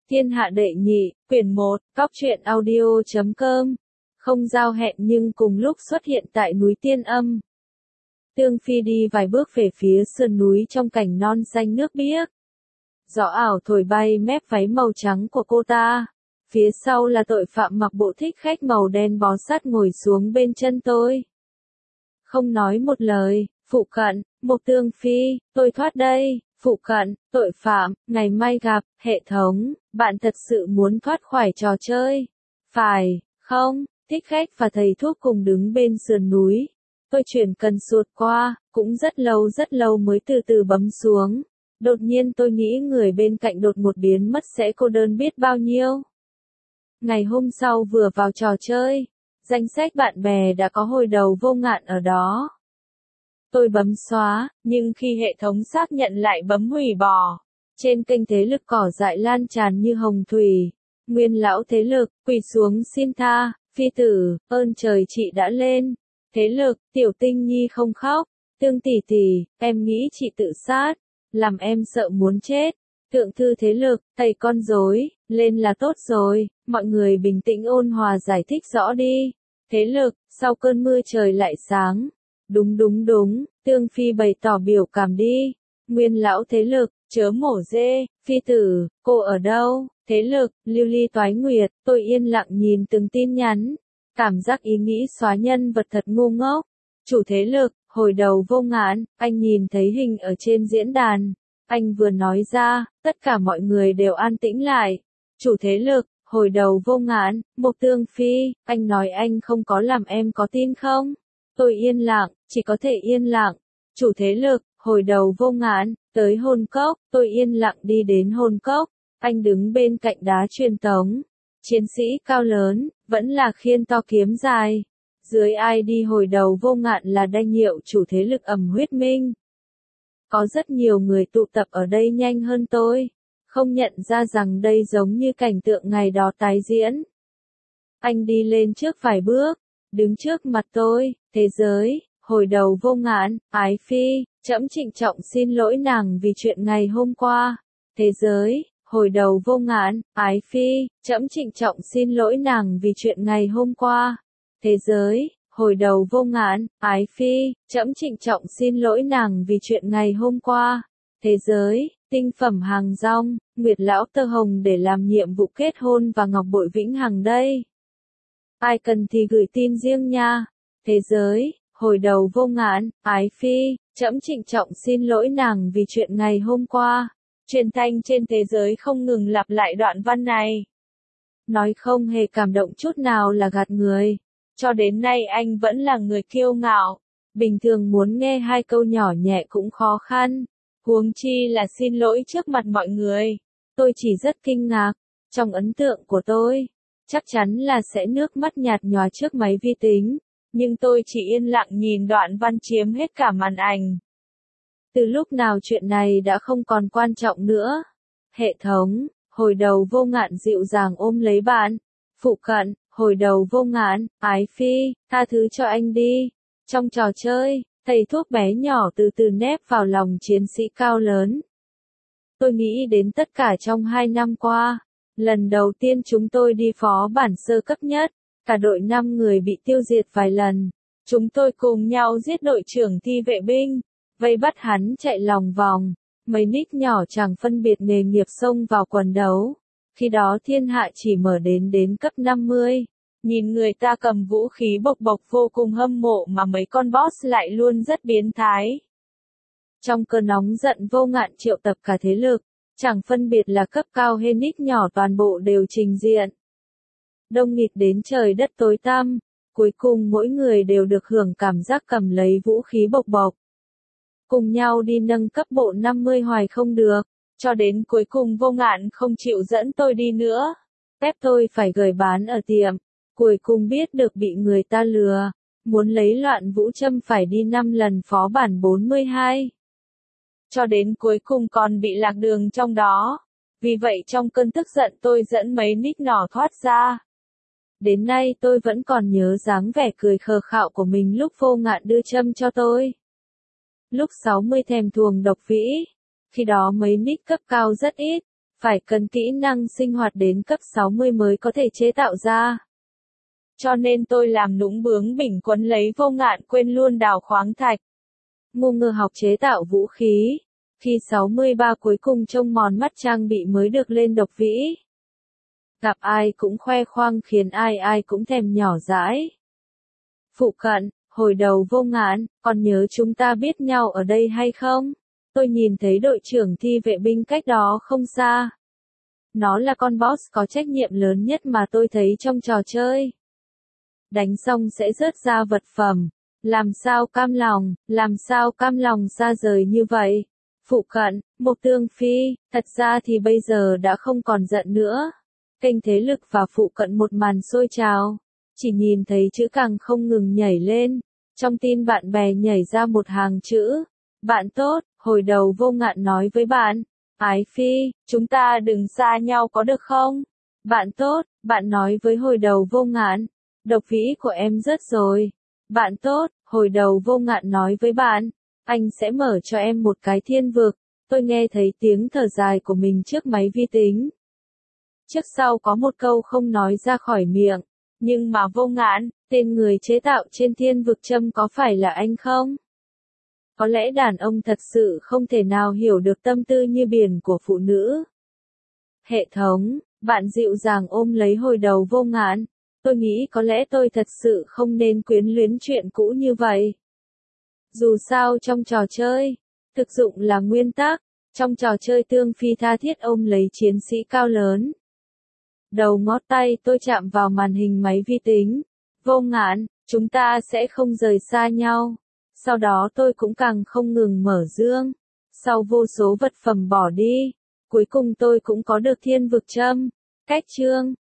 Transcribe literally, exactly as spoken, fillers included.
Thiên hạ đệ nhị, quyển một, cóc truyện audio chấm com. Không giao hẹn nhưng cùng lúc xuất hiện tại núi Tiên Âm. Tương Phi đi vài bước về phía sườn núi trong cảnh non xanh nước biếc. Gió ảo thổi bay mép váy màu trắng của cô ta. Phía sau là tội phạm mặc bộ thích khách màu đen bó sát ngồi xuống bên chân tôi. Không nói một lời, phụ cận, một Tương Phi, tôi thoát đây. Phụ cận, tội phạm, ngày mai gặp, hệ thống, bạn thật sự muốn thoát khỏi trò chơi. Phải, không, thích khách và thầy thuốc cùng đứng bên sườn núi. Tôi chuyển cần sụt qua, cũng rất lâu rất lâu mới từ từ bấm xuống. Đột nhiên tôi nghĩ người bên cạnh đột một biến mất sẽ cô đơn biết bao nhiêu. Ngày hôm sau vừa vào trò chơi, danh sách bạn bè đã có hồi đầu Vô Ngạn ở đó. Tôi bấm xóa, nhưng khi hệ thống xác nhận lại bấm hủy bỏ. Trên kênh thế lực cỏ dại lan tràn như hồng thủy. Nguyên lão thế lực, quỳ xuống xin tha, phi tử, ơn trời chị đã lên. Thế lực, tiểu tinh nhi không khóc. Tương tỷ tỷ, em nghĩ chị tự sát. Làm em sợ muốn chết. Thượng thư thế lực, thầy con rối, lên là tốt rồi. Mọi người bình tĩnh ôn hòa giải thích rõ đi. Thế lực, sau cơn mưa trời lại sáng. Đúng đúng đúng, Tương Phi bày tỏ biểu cảm đi. Nguyên lão thế lực, chớ mổ dê, phi tử, cô ở đâu? Thế lực, lưu ly toái nguyệt, tôi yên lặng nhìn từng tin nhắn. Cảm giác ý nghĩ xóa nhân vật thật ngu ngốc. Chủ thế lực, hồi đầu Vô Ngạn, anh nhìn thấy hình ở trên diễn đàn. Anh vừa nói ra, tất cả mọi người đều an tĩnh lại. Chủ thế lực, hồi đầu Vô Ngạn, một Tương Phi, anh nói anh không có làm em có tin không? Tôi yên lặng, chỉ có thể yên lặng. Chủ thế lực, hồi đầu Vô Ngạn, tới hôn cốc, tôi yên lặng đi đến hôn cốc. Anh đứng bên cạnh đá truyền tống. Chiến sĩ cao lớn, vẫn là khiên to kiếm dài. Dưới ai đi hồi đầu Vô Ngạn là đanh hiệu chủ thế lực ẩm huyết minh. Có rất nhiều người tụ tập ở đây nhanh hơn tôi. Không nhận ra rằng đây giống như cảnh tượng ngày đó tái diễn. Anh đi lên trước vài bước. Đứng trước mặt tôi, thế giới, hồi đầu Vô Ngạn, ái phi, trẫm trịnh trọng xin lỗi nàng vì chuyện ngày hôm qua. Thế giới, hồi đầu Vô Ngạn, ái phi, trẫm trịnh trọng xin lỗi nàng vì chuyện ngày hôm qua. Thế giới, hồi đầu Vô Ngạn, ái phi, trẫm trịnh trọng xin lỗi nàng vì chuyện ngày hôm qua. Thế giới, tinh phẩm hàng rong, Nguyệt lão tơ hồng để làm nhiệm vụ kết hôn và ngọc bội vĩnh hằng đây. Ai cần thì gửi tin riêng nha. Thế giới, hồi đầu Vô Ngạn, ái phi, trẫm trịnh trọng xin lỗi nàng vì chuyện ngày hôm qua. Truyền thanh trên thế giới không ngừng lặp lại đoạn văn này. Nói không hề cảm động chút nào là gạt người. Cho đến nay anh vẫn là người kiêu ngạo. Bình thường muốn nghe hai câu nhỏ nhẹ cũng khó khăn. Huống chi là xin lỗi trước mặt mọi người. Tôi chỉ rất kinh ngạc. Trong ấn tượng của tôi, chắc chắn là sẽ nước mắt nhạt nhòa trước máy vi tính, nhưng tôi chỉ yên lặng nhìn đoạn văn chiếm hết cả màn ảnh. Từ lúc nào chuyện này đã không còn quan trọng nữa. Hệ thống, hồi đầu Vô Ngạn dịu dàng ôm lấy bạn. Phụ cận, hồi đầu Vô Ngạn, ái phi, tha thứ cho anh đi. Trong trò chơi, thầy thuốc bé nhỏ từ từ nép vào lòng chiến sĩ cao lớn. Tôi nghĩ đến tất cả trong hai năm qua. Lần đầu tiên chúng tôi đi phó bản sơ cấp nhất, cả đội năm người bị tiêu diệt vài lần. Chúng tôi cùng nhau giết đội trưởng thi vệ binh, vây bắt hắn chạy lòng vòng. Mấy nick nhỏ chẳng phân biệt nghề nghiệp xông vào quần đấu. Khi đó thiên hạ chỉ mở đến đến cấp năm mươi. Nhìn người ta cầm vũ khí bộc bộc vô cùng hâm mộ mà mấy con boss lại luôn rất biến thái. Trong cơn nóng giận Vô Ngạn triệu tập cả thế lực. Chẳng phân biệt là cấp cao hay nick nhỏ toàn bộ đều trình diện. Đông nghịt đến trời đất tối tăm, cuối cùng mỗi người đều được hưởng cảm giác cầm lấy vũ khí bộc bộc. Cùng nhau đi nâng cấp bộ năm mươi hoài không được, cho đến cuối cùng Vô Ngạn không chịu dẫn tôi đi nữa. Ép tôi phải gửi bán ở tiệm, cuối cùng biết được bị người ta lừa, muốn lấy loạn vũ châm phải đi năm lần phó bản bốn mươi hai. Cho đến cuối cùng còn bị lạc đường trong đó. Vì vậy trong cơn tức giận tôi dẫn mấy nick nhỏ thoát ra. Đến nay tôi vẫn còn nhớ dáng vẻ cười khờ khạo của mình lúc Vô Ngạn đưa châm cho tôi. Lúc sáu mươi thèm thuồng độc vĩ. Khi đó mấy nick cấp cao rất ít. phải cần kỹ năng sinh hoạt đến cấp sáu mươi mới có thể chế tạo ra. Cho nên tôi làm nũng bướng bỉnh quấn lấy Vô Ngạn quên luôn đào khoáng thạch. Ngu ngơ học chế tạo vũ khí. Khi sáu mươi ba cuối cùng trông mòn mắt trang bị mới được lên độc vĩ. Gặp ai cũng khoe khoang khiến ai ai cũng thèm nhỏ dãi. Phụ cận, hồi đầu Vô Ngạn, còn nhớ chúng ta biết nhau ở đây hay không? Tôi nhìn thấy đội trưởng thi vệ binh cách đó không xa. Nó là con boss có trách nhiệm lớn nhất mà tôi thấy trong trò chơi. Đánh xong sẽ rớt ra vật phẩm. Làm sao cam lòng, làm sao cam lòng xa rời như vậy? Phụ cận, Mộc Tương Phi, thật ra thì bây giờ đã không còn giận nữa. Kênh thế lực và phụ cận một màn sôi trào. Chỉ nhìn thấy chữ càng không ngừng nhảy lên. Trong tin bạn bè nhảy ra một hàng chữ. Bạn tốt, hồi đầu Vô Ngạn nói với bạn. Ái Phi, chúng ta đừng xa nhau có được không? Bạn tốt, bạn nói với hồi đầu Vô Ngạn. Độc vĩ của em rớt rồi. Bạn tốt, hồi đầu Vô Ngạn nói với bạn. Anh sẽ mở cho em một cái thiên vực. Tôi nghe thấy tiếng thở dài của mình trước máy vi tính. Trước sau có một câu không nói ra khỏi miệng. Nhưng mà Vô Ngạn, tên người chế tạo trên thiên vực châm có phải là anh không? Có lẽ đàn ông thật sự không thể nào hiểu được tâm tư như biển của phụ nữ. Hệ thống, bạn dịu dàng ôm lấy hồi đầu Vô Ngạn. Tôi nghĩ có lẽ tôi thật sự không nên quyến luyến chuyện cũ như vậy. Dù sao trong trò chơi, thực dụng là nguyên tắc. Trong trò chơi Tương Phi tha thiết ôm lấy chiến sĩ cao lớn. Đầu ngón tay tôi chạm vào màn hình máy vi tính. Vô Ngạn, chúng ta sẽ không rời xa nhau. Sau đó tôi cũng càng không ngừng mở dương. Sau vô số vật phẩm bỏ đi, cuối cùng tôi cũng có được thiên vực châm. Cách chương